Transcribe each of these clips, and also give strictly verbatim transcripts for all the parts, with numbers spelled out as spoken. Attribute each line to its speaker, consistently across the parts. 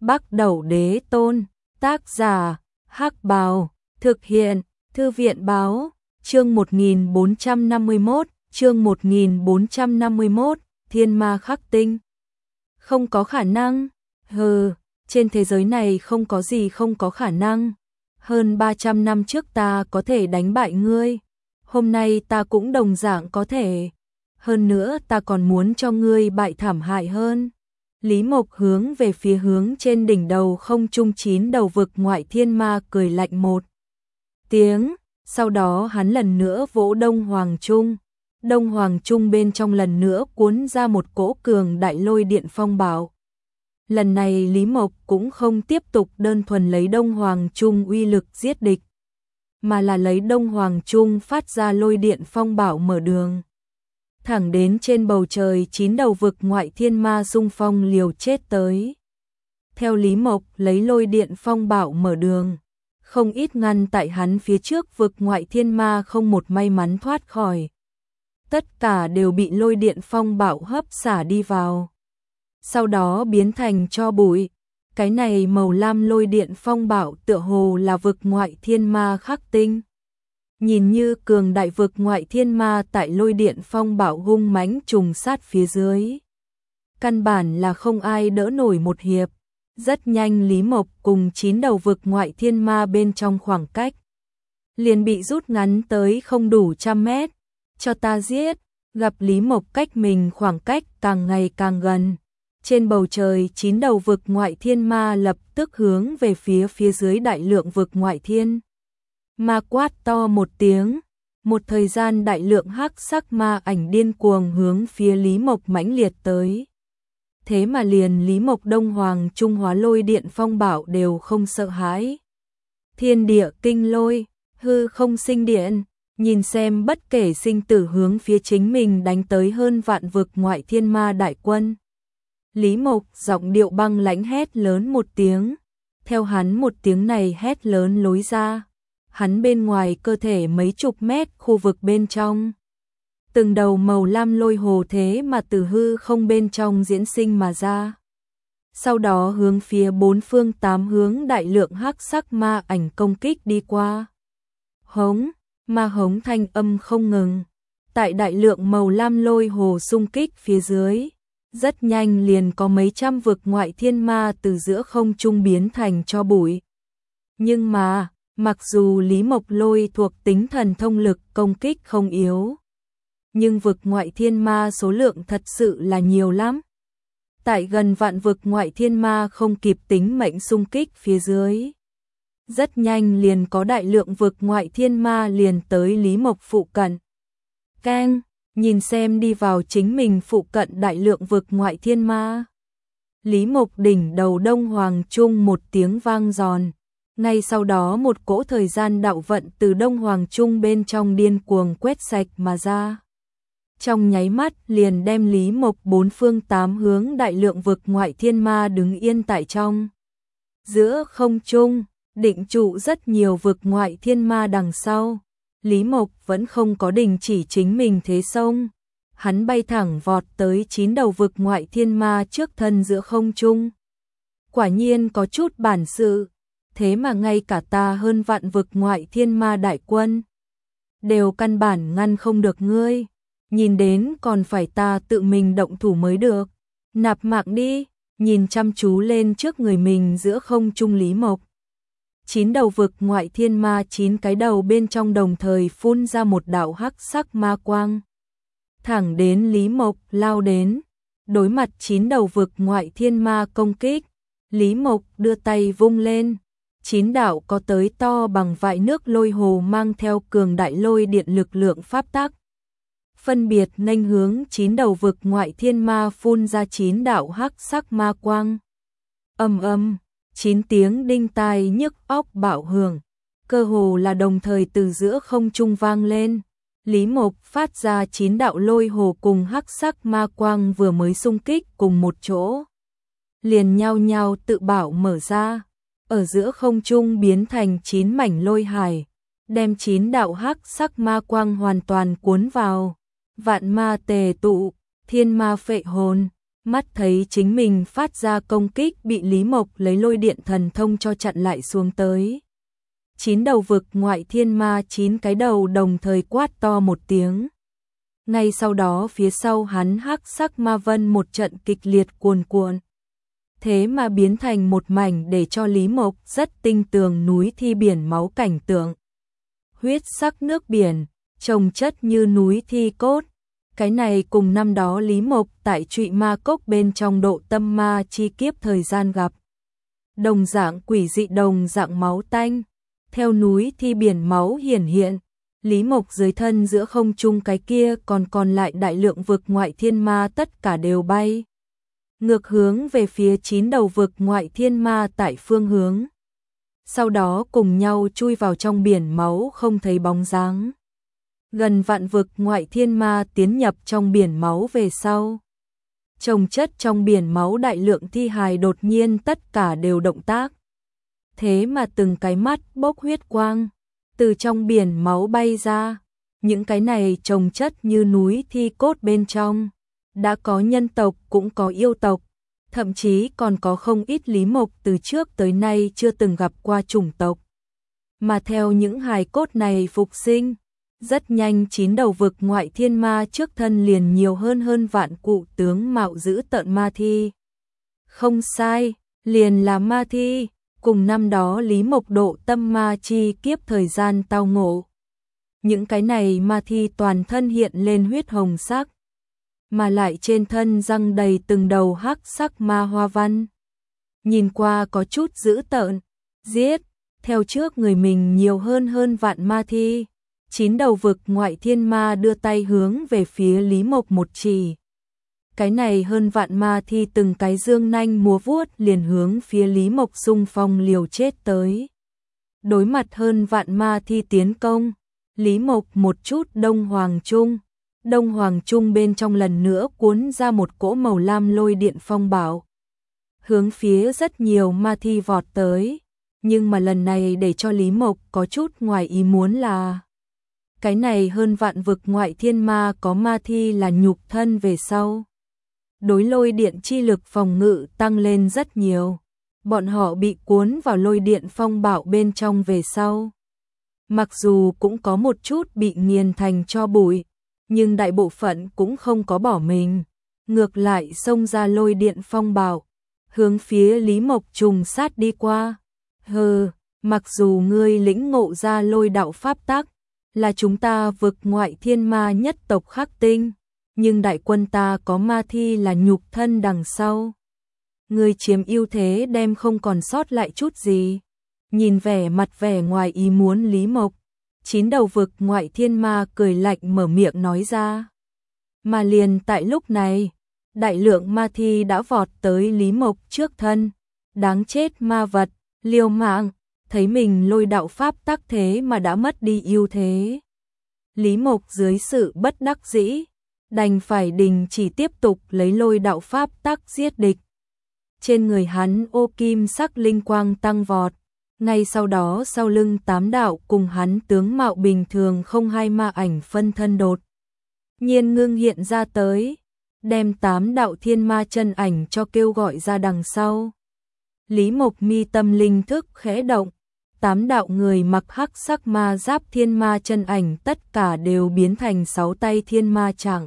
Speaker 1: Bắc Đẩu Đế Tôn, tác giả, Hắc Bào, thực hiện, Thư viện Báo, chương một nghìn bốn trăm năm mươi mốt, chương một nghìn bốn trăm năm mươi mốt, Thiên Ma Khắc Tinh. Không có khả năng, hừ, trên thế giới này không có gì không có khả năng. Hơn ba trăm năm trước ta có thể đánh bại ngươi, hôm nay ta cũng đồng dạng có thể. Hơn nữa ta còn muốn cho ngươi bại thảm hại hơn. Lý Mộc hướng về phía hướng trên đỉnh đầu không trung chín đầu vực ngoại thiên ma cười lạnh một tiếng, sau đó hắn lần nữa vỗ Đông Hoàng Trung. Đông Hoàng Trung bên trong lần nữa cuốn ra một cỗ cường đại lôi điện phong bạo. Lần này Lý Mộc cũng không tiếp tục đơn thuần lấy Đông Hoàng Trung uy lực giết địch, mà là lấy Đông Hoàng Trung phát ra lôi điện phong bạo mở đường. Thẳng đến trên bầu trời chín đầu vực ngoại thiên ma xung phong liều chết tới. Theo Lý Mộc lấy lôi điện phong bạo mở đường, không ít ngăn tại hắn phía trước vực ngoại thiên ma không một may mắn thoát khỏi. Tất cả đều bị lôi điện phong bạo hấp xả đi vào, sau đó biến thành tro bụi. Cái này màu lam lôi điện phong bạo tựa hồ là vực ngoại thiên ma khắc tinh. Nhìn như cường đại vực ngoại thiên ma tại lôi điện phong bạo hung mãnh trùng sát phía dưới, căn bản là không ai đỡ nổi một hiệp. Rất nhanh Lý Mộc cùng chín đầu vực ngoại thiên ma bên trong khoảng cách liền bị rút ngắn tới không đủ trăm mét. Cho ta giết! Gặp Lý Mộc cách mình khoảng cách càng ngày càng gần, trên bầu trời chín đầu vực ngoại thiên ma lập tức hướng về phía phía dưới đại lượng vực ngoại thiên ma quát to một tiếng. Một thời gian đại lượng hắc sắc ma ảnh điên cuồng hướng phía Lý Mộc mãnh liệt tới. Thế mà liền Lý Mộc Đông Hoàng Trung hóa lôi điện phong bạo đều không sợ hãi. Thiên địa kinh lôi, hư không sinh điện, nhìn xem bất kể sinh tử hướng phía chính mình đánh tới hơn vạn vực ngoại thiên ma đại quân. Lý Mộc giọng điệu băng lãnh hét lớn một tiếng. Theo hắn một tiếng này hét lớn lối ra, hắn bên ngoài cơ thể mấy chục mét khu vực bên trong, từng đầu màu lam lôi hồ thế mà từ hư không bên trong diễn sinh mà ra. Sau đó hướng phía bốn phương tám hướng đại lượng hắc sắc ma ảnh công kích đi qua. Hống, ma hống thanh âm không ngừng. Tại đại lượng màu lam lôi hồ xung kích phía dưới, rất nhanh liền có mấy trăm vực ngoại thiên ma từ giữa không trung biến thành tro bụi. Nhưng mà, mặc dù Lý Mộc lôi thuộc tính thần thông lực công kích không yếu, nhưng vực ngoại thiên ma số lượng thật sự là nhiều lắm. Tại gần vạn vực ngoại thiên ma không kịp tính mệnh xung kích phía dưới, rất nhanh liền có đại lượng vực ngoại thiên ma liền tới Lý Mộc phụ cận. Keng, nhìn xem đi vào chính mình phụ cận đại lượng vực ngoại thiên ma. Lý Mộc đỉnh đầu Đông Hoàng Trung một tiếng vang giòn. Ngay sau đó một cỗ thời gian đạo vận từ Đông Hoàng Trung bên trong điên cuồng quét sạch mà ra. Trong nháy mắt liền đem Lý Mộc bốn phương tám hướng đại lượng vực ngoại thiên ma đứng yên tại trong giữa không trung, định trụ rất nhiều vực ngoại thiên ma đằng sau. Lý Mộc vẫn không có đình chỉ chính mình thế sông, hắn bay thẳng vọt tới chín đầu vực ngoại thiên ma trước thân giữa không trung. Quả nhiên có chút bản sự, thế mà ngay cả ta hơn vạn vực ngoại thiên ma đại quân đều căn bản ngăn không được ngươi, nhìn đến còn phải ta tự mình động thủ mới được. Nạp mạng đi. Nhìn chăm chú lên trước người mình giữa không trung Lý Mộc, chín đầu vực ngoại thiên ma chín cái đầu bên trong đồng thời phun ra một đạo hắc sắc ma quang, thẳng đến Lý Mộc lao đến. Đối mặt chín đầu vực ngoại thiên ma công kích, Lý Mộc đưa tay vung lên, chín đạo có tới to bằng vại nước lôi hồ mang theo cường đại lôi điện lực lượng pháp tắc, phân biệt nghênh hướng chín đầu vực ngoại thiên ma phun ra chín đạo hắc sắc ma quang. Ầm ầm, chín tiếng đinh tai nhức óc bạo hưởng, cơ hồ là đồng thời từ giữa không trung vang lên. Lý Mộc phát ra chín đạo lôi hồ cùng hắc sắc ma quang vừa mới xung kích cùng một chỗ, liền nhau nhau tự bảo mở ra, ở giữa không trung biến thành chín mảnh lôi hải, đem chín đạo hắc sắc ma quang hoàn toàn cuốn vào. Vạn ma tề tụ, thiên ma phệ hồn, Mắt thấy chính mình phát ra công kích bị Lý Mộc lấy lôi điện thần thông cho chặn lại xuống tới. Chín đầu vực ngoại thiên ma chín cái đầu đồng thời quát to một tiếng. Ngay sau đó phía sau hắn hắc sắc ma vân một trận kịch liệt cuồn cuộn. Thế mà biến thành một mảnh để cho Lý Mộc rất tinh tường núi thi biển máu cảnh tượng. Huyết sắc nước biển, chồng chất như núi thi cốt. Cái này cùng năm đó Lý Mộc tại Trụy Ma Cốc bên trong độ tâm ma chi kiếp thời gian gặp. Đồng dạng quỷ dị đồng dạng máu tanh. Theo núi thi biển máu hiển hiện, Lý Mộc dưới thân giữa không trung cái kia còn còn lại đại lượng vực ngoại thiên ma tất cả đều bay. Ngược hướng về phía chín đầu vực ngoại thiên ma tại phương hướng. Sau đó cùng nhau chui vào trong biển máu không thấy bóng dáng. Gần vạn vực ngoại thiên ma tiến nhập trong biển máu về sau. Chồng chất trong biển máu đại lượng thi hài đột nhiên tất cả đều động tác. Thế mà từng cái mắt bốc huyết quang, từ trong biển máu bay ra. Những cái này chồng chất như núi thi cốt bên trong. Đã có nhân tộc cũng có yêu tộc, thậm chí còn có không ít Lý Mộc từ trước tới nay chưa từng gặp qua chủng tộc. Mà theo những hài cốt này phục sinh, rất nhanh chín đầu vực ngoại thiên ma trước thân liền nhiều hơn hơn vạn cụ tướng mạo dữ tợn ma thi. Không sai, liền là ma thi, cùng năm đó Lý Mộc độ tâm ma chi kiếp thời gian tao ngộ. Những cái này ma thi toàn thân hiện lên huyết hồng sắc, mà lại trên thân răng đầy từng đầu hắc sắc ma hoa văn. Nhìn qua có chút dữ tợn, giết, theo trước người mình nhiều hơn hơn vạn ma thi. Chín đầu vực ngoại thiên ma đưa tay hướng về phía Lý Mộc một chỉ. Cái này hơn vạn ma thi từng cái dương nanh múa vuốt liền hướng phía Lý Mộc xung phong liều chết tới. Đối mặt hơn vạn ma thi tiến công, Lý Mộc một chút đông hoàng trung. Đông hoàng trung bên trong lần nữa cuốn ra một cỗ màu lam lôi điện phong bạo. Hướng phía rất nhiều ma thi vọt tới. Nhưng mà lần này để cho Lý Mộc có chút ngoài ý muốn là cái này hơn vạn vực ngoại thiên ma có ma thi là nhục thân về sau. Đối lôi điện chi lực phòng ngự tăng lên rất nhiều. Bọn họ bị cuốn vào lôi điện phong bạo bên trong về sau. Mặc dù cũng có một chút bị nghiền thành tro bụi, nhưng đại bộ phận cũng không có bỏ mình. Ngược lại xông ra lôi điện phong bạo, hướng phía Lý Mộc trùng sát đi qua. Hừ, mặc dù ngươi lĩnh ngộ ra lôi đạo pháp tắc, là chúng ta vực ngoại thiên ma nhất tộc khắc tinh, nhưng đại quân ta có ma thi là nhục thân đằng sau. Ngươi chiếm ưu thế đem không còn sót lại chút gì. Nhìn vẻ mặt vẻ ngoài ý muốn Lý Mộc, chín đầu vực ngoại thiên ma cười lạnh mở miệng nói ra. Mà liền tại lúc này, đại lượng ma thi đã vọt tới Lý Mộc trước thân. Đáng chết ma vật, liều mạng, thấy mình lôi đạo pháp tắc thế mà đã mất đi ưu thế. Lý Mộc dưới sự bất đắc dĩ, đành phải đình chỉ tiếp tục lấy lôi đạo pháp tắc giết địch. Trên người hắn ô kim sắc linh quang tăng vọt. Ngay sau đó sau lưng tám đạo cùng hắn tướng mạo bình thường không hai ma ảnh phân thân đột nhiên ngưng hiện ra tới, đem tám đạo thiên ma chân ảnh cho kêu gọi ra đằng sau. Lý Mộc mi tâm linh thức khẽ động, tám đạo người mặc hắc sắc ma giáp thiên ma chân ảnh tất cả đều biến thành sáu tay thiên ma trạng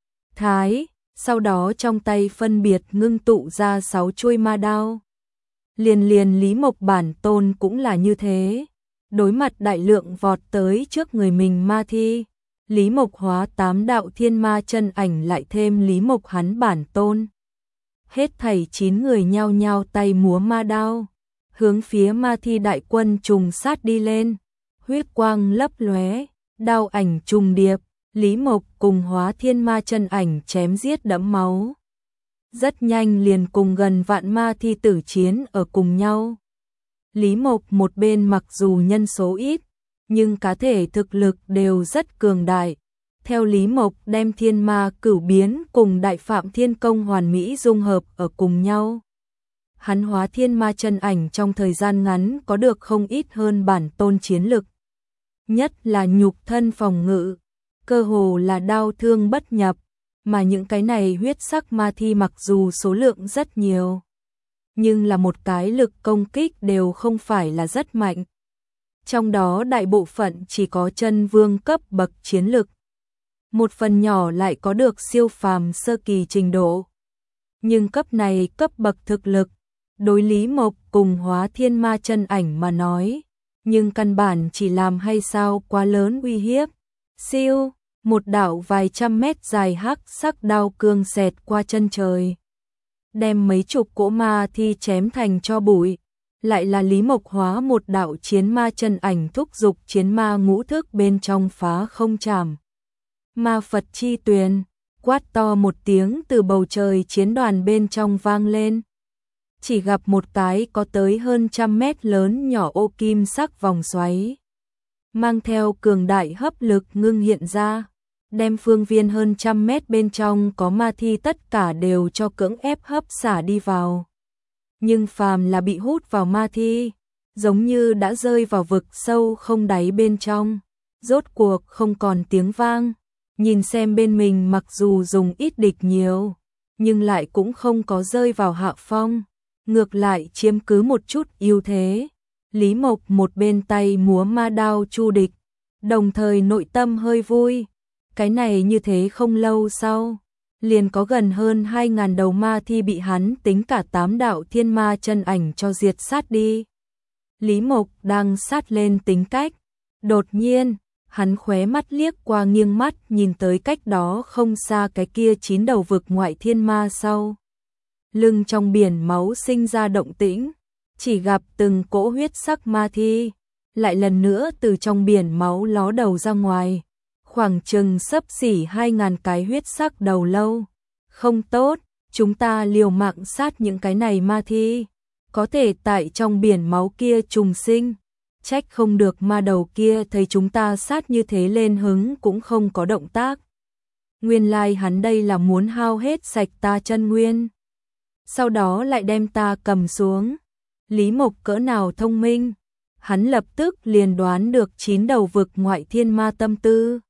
Speaker 1: thái, sau đó trong tay phân biệt ngưng tụ ra sáu chuôi ma đao. Liền liền Lý Mộc bản tôn cũng là như thế. Đối mặt đại lượng vọt tới trước người mình ma thi, Lý Mộc hóa tám đạo thiên ma chân ảnh lại thêm Lý Mộc hắn bản tôn. Hết thảy chín người nhao nhao tay múa ma đao, hướng phía ma thi đại quân trùng sát đi lên. Huyết quang lấp lóe, đao ảnh trùng điệp, Lý Mộc cùng hóa thiên ma chân ảnh chém giết đẫm máu. Rất nhanh liền cùng gần vạn ma thi tử chiến ở cùng nhau. Lý Mộc một bên mặc dù nhân số ít, nhưng cá thể thực lực đều rất cường đại. Theo Lý Mộc đem thiên ma cửu biến cùng đại phạm thiên công hoàn mỹ dung hợp ở cùng nhau. Hắn hóa thiên ma chân ảnh trong thời gian ngắn có được không ít hơn bản tôn chiến lực. Nhất là nhục thân phòng ngự, cơ hồ là đao thương bất nhập. mà những cái này huyết sắc ma thi mặc dù số lượng rất nhiều, nhưng là một cái lực công kích đều không phải là rất mạnh. Trong đó đại bộ phận chỉ có chân vương cấp bậc chiến lực. Một phần nhỏ lại có được siêu phàm sơ kỳ trình độ. Nhưng cấp này cấp bậc thực lực, đối Lý Mộc cùng Hóa Thiên Ma chân ảnh mà nói, nhưng căn bản chỉ làm hay sao quá lớn uy hiếp. Siêu, một đạo vài trăm mét dài hắc sắc đao cương xẹt qua chân trời, đem mấy chục cỗ ma thi chém thành tro bụi. Lại là Lý Mộc hóa một đạo chiến ma chân ảnh thúc dục chiến ma ngũ thức bên trong phá không trảm. Ma Phật chi tuyền, quát to một tiếng từ bầu trời chiến đoàn bên trong vang lên. Chỉ gặp một cái có tới hơn trăm mét lớn nhỏ ô kim sắc vòng xoáy, mang theo cường đại hấp lực ngưng hiện ra, đem phương viên hơn trăm mét bên trong có ma thi tất cả đều cho cưỡng ép hấp xả đi vào. Nhưng phàm là bị hút vào ma thi, giống như đã rơi vào vực sâu không đáy bên trong, rốt cuộc không còn tiếng vang. Nhìn xem bên mình mặc dù dùng ít địch nhiều, nhưng lại cũng không có rơi vào hạ phong, ngược lại chiếm cứ một chút ưu thế. Lý Mộc một bên tay múa ma đao chu địch, đồng thời nội tâm hơi vui. Cái này như thế không lâu sau, liền có gần hơn hai ngàn đầu ma thi bị hắn tính cả tám đạo thiên ma chân ảnh cho diệt sát đi. Lý Mộc đang sát lên tính cách, đột nhiên hắn khóe mắt liếc qua nghiêng mắt nhìn tới cách đó không xa cái kia chín đầu vực ngoại thiên ma sau. Lưng trong biển máu sinh ra động tĩnh, chỉ gặp từng cỗ huyết sắc ma thi, lại lần nữa từ trong biển máu ló đầu ra ngoài, khoảng chừng xấp xỉ hai ngàn cái huyết sắc đầu lâu. Không tốt, chúng ta liều mạng sát những cái này ma thi, có thể tại trong biển máu kia trùng sinh. Trách không được ma đầu kia thấy chúng ta sát như thế lên hứng cũng không có động tác. Nguyên lai like hắn đây là muốn hao hết sạch ta chân nguyên, sau đó lại đem ta cầm xuống. Lý Mộc cỡ nào thông minh, hắn lập tức liền đoán được chín đầu vực ngoại thiên ma tâm tư.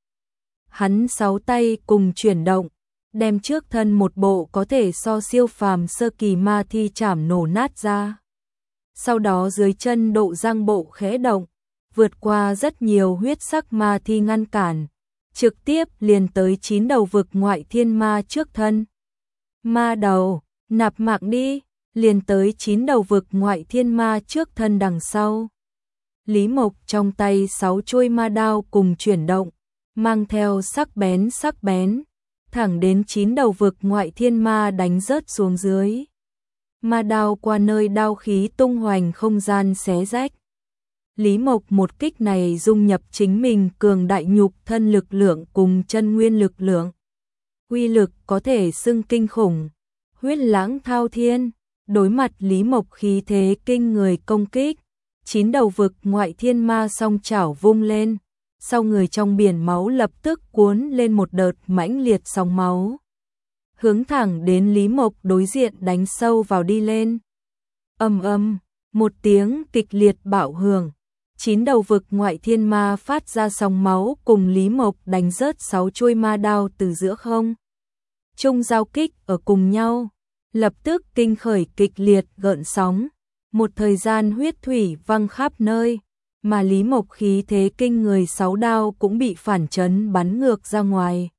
Speaker 1: Hắn sáu tay cùng chuyển động, đem trước thân một bộ có thể so siêu phàm sơ kỳ ma thi chảm nổ nát ra. Sau đó dưới chân độ giang bộ khẽ động, vượt qua rất nhiều huyết sắc ma thi ngăn cản, trực tiếp liền tới chín đầu vực ngoại thiên ma trước thân. Ma đầu, nạp mạng đi, liền tới chín đầu vực ngoại thiên ma trước thân đằng sau. Lý Mộc trong tay sáu chuôi ma đao cùng chuyển động, mang theo sắc bén sắc bén, thẳng đến chín đầu vực ngoại thiên ma đánh rớt xuống dưới. Ma đao qua nơi đao khí tung hoành không gian xé rách. Lý Mộc một kích này dung nhập chính mình cường đại nhục thân lực lượng cùng chân nguyên lực lượng. Uy lực có thể xưng kinh khủng, huyết lãng thao thiên. Đối mặt Lý Mộc khí thế kinh người công kích, chín đầu vực ngoại thiên ma song chảo vung lên, sau người trong biển máu lập tức cuốn lên một đợt mãnh liệt sóng máu, hướng thẳng đến Lý Mộc đối diện đánh sâu vào đi lên. Ầm ầm, một tiếng kịch liệt bạo hưởng, chín đầu vực ngoại thiên ma phát ra sóng máu cùng Lý Mộc đánh rớt sáu chuôi ma đao từ giữa không trung giao kích ở cùng nhau, lập tức kinh khởi kịch liệt gợn sóng, một thời gian huyết thủy văng khắp nơi, mà Lý Mộc khí thế kinh người sáu đao cũng bị phản chấn bắn ngược ra ngoài.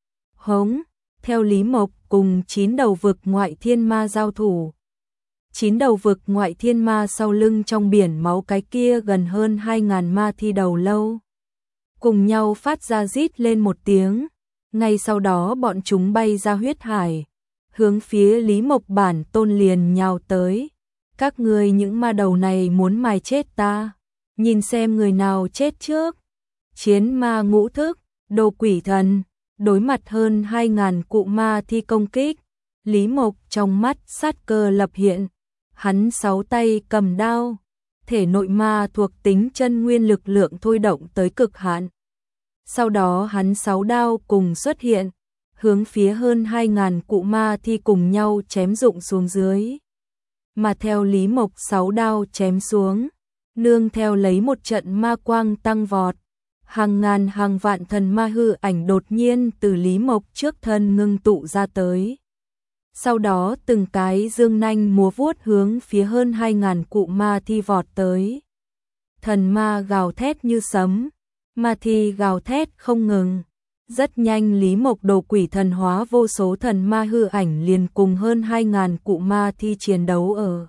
Speaker 1: Hống, theo Lý Mộc cùng chín đầu vực ngoại thiên ma giao thủ. Chín đầu vực ngoại thiên ma sau lưng trong biển máu cái kia gần hơn hai ngàn ma thi đầu lâu, cùng nhau phát ra rít lên một tiếng, ngay sau đó bọn chúng bay ra huyết hải, hướng phía Lý Mộc bản tôn liền nhào tới. Các ngươi những ma đầu này muốn mài chết ta, nhìn xem người nào chết trước. Chiến ma ngũ thức, đồ quỷ thần, đối mặt hơn hai ngàn cụ ma thi công kích, Lý Mộc trong mắt sát cơ lập hiện, hắn sáu tay cầm đao, thể nội ma thuộc tính chân nguyên lực lượng thôi động tới cực hạn. Sau đó hắn sáu đao cùng xuất hiện, hướng phía hơn hai ngàn cụ ma thi cùng nhau chém rụng xuống dưới. Mà theo Lý Mộc sáu đao chém xuống, nương theo lấy một trận ma quang tăng vọt, hàng ngàn hàng vạn thần ma hư ảnh đột nhiên từ Lý Mộc trước thân ngưng tụ ra tới. Sau đó từng cái dương nanh múa vuốt hướng phía hơn hai ngàn cụ ma thi vọt tới. Thần ma gào thét như sấm, ma thi gào thét không ngừng. Rất nhanh Lý Mộc đồ quỷ thần hóa vô số thần ma hư ảnh liền cùng hơn hai ngàn cụ ma thi chiến đấu ở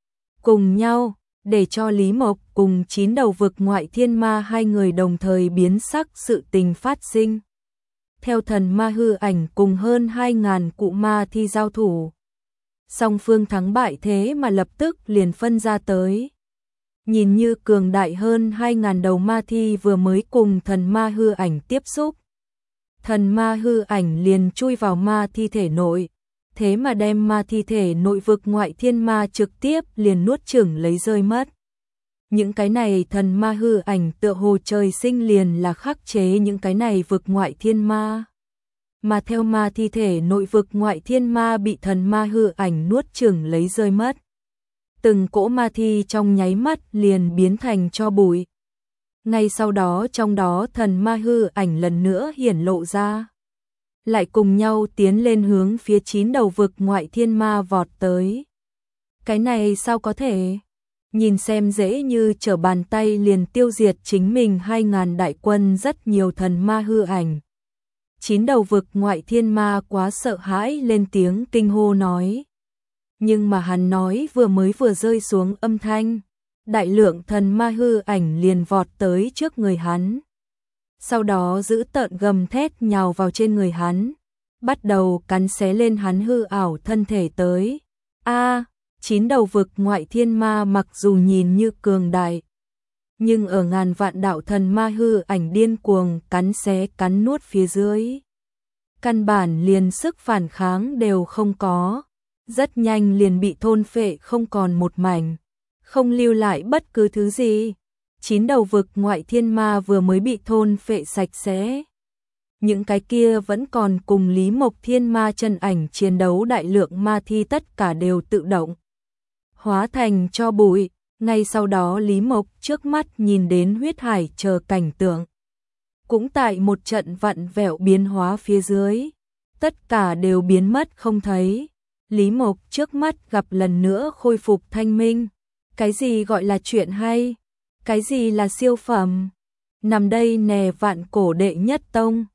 Speaker 1: cùng nhau, để cho Lý Mộc cùng chín đầu vực ngoại thiên ma hai người đồng thời biến sắc sự tình phát sinh. Theo thần ma hư ảnh cùng hơn hai ngàn cụ ma thi giao thủ, song phương thắng bại thế mà lập tức liền phân ra tới. Nhìn như cường đại hơn hai ngàn đầu ma thi vừa mới cùng thần ma hư ảnh tiếp xúc. Thần ma hư ảnh liền chui vào ma thi thể nội, thế mà đem ma thi thể nội vực ngoại thiên ma trực tiếp liền nuốt chửng lấy rơi mất. Những cái này thần ma hư ảnh tựa hồ trời sinh liền là khắc chế những cái này vực ngoại thiên ma. Mà theo ma thi thể nội vực ngoại thiên ma bị thần ma hư ảnh nuốt chửng lấy rơi mất. Từng cỗ ma thi trong nháy mắt liền biến thành tro bụi. Ngay sau đó trong đó thần ma hư ảnh lần nữa hiển lộ ra. Lại cùng nhau tiến lên hướng phía chín đầu vực ngoại thiên ma vọt tới. Cái này sao có thể? Nhìn xem dễ như trở bàn tay liền tiêu diệt chính mình hai ngàn đại quân rất nhiều thần ma hư ảnh. Chín đầu vực ngoại thiên ma quá sợ hãi lên tiếng kinh hô nói. Nhưng mà hắn nói vừa mới vừa rơi xuống âm thanh, đại lượng thần ma hư ảnh liền vọt tới trước người hắn. Sau đó giữ tợn gầm thét nhào vào trên người hắn, bắt đầu cắn xé lên hắn hư ảo thân thể tới. A, chín đầu vực ngoại thiên ma mặc dù nhìn như cường đại, nhưng ở ngàn vạn đạo thần ma hư ảnh điên cuồng cắn xé cắn nuốt phía dưới, căn bản liền sức phản kháng đều không có, rất nhanh liền bị thôn phệ không còn một mảnh, không lưu lại bất cứ thứ gì. Chín đầu vực ngoại thiên ma vừa mới bị thôn phệ sạch sẽ. Những cái kia vẫn còn cùng Lý Mộc thiên ma chân ảnh chiến đấu đại lượng ma thi tất cả đều tự động hóa thành tro bụi. Ngay sau đó Lý Mộc trước mắt nhìn đến huyết hải chờ cảnh tượng. Cũng tại một trận vặn vẹo biến hóa phía dưới, tất cả đều biến mất không thấy. Lý Mộc trước mắt gặp lần nữa khôi phục thanh minh. Cái gì gọi là chuyện hay? Cái gì là siêu phẩm? Nằm đây nè vạn cổ đệ nhất tông.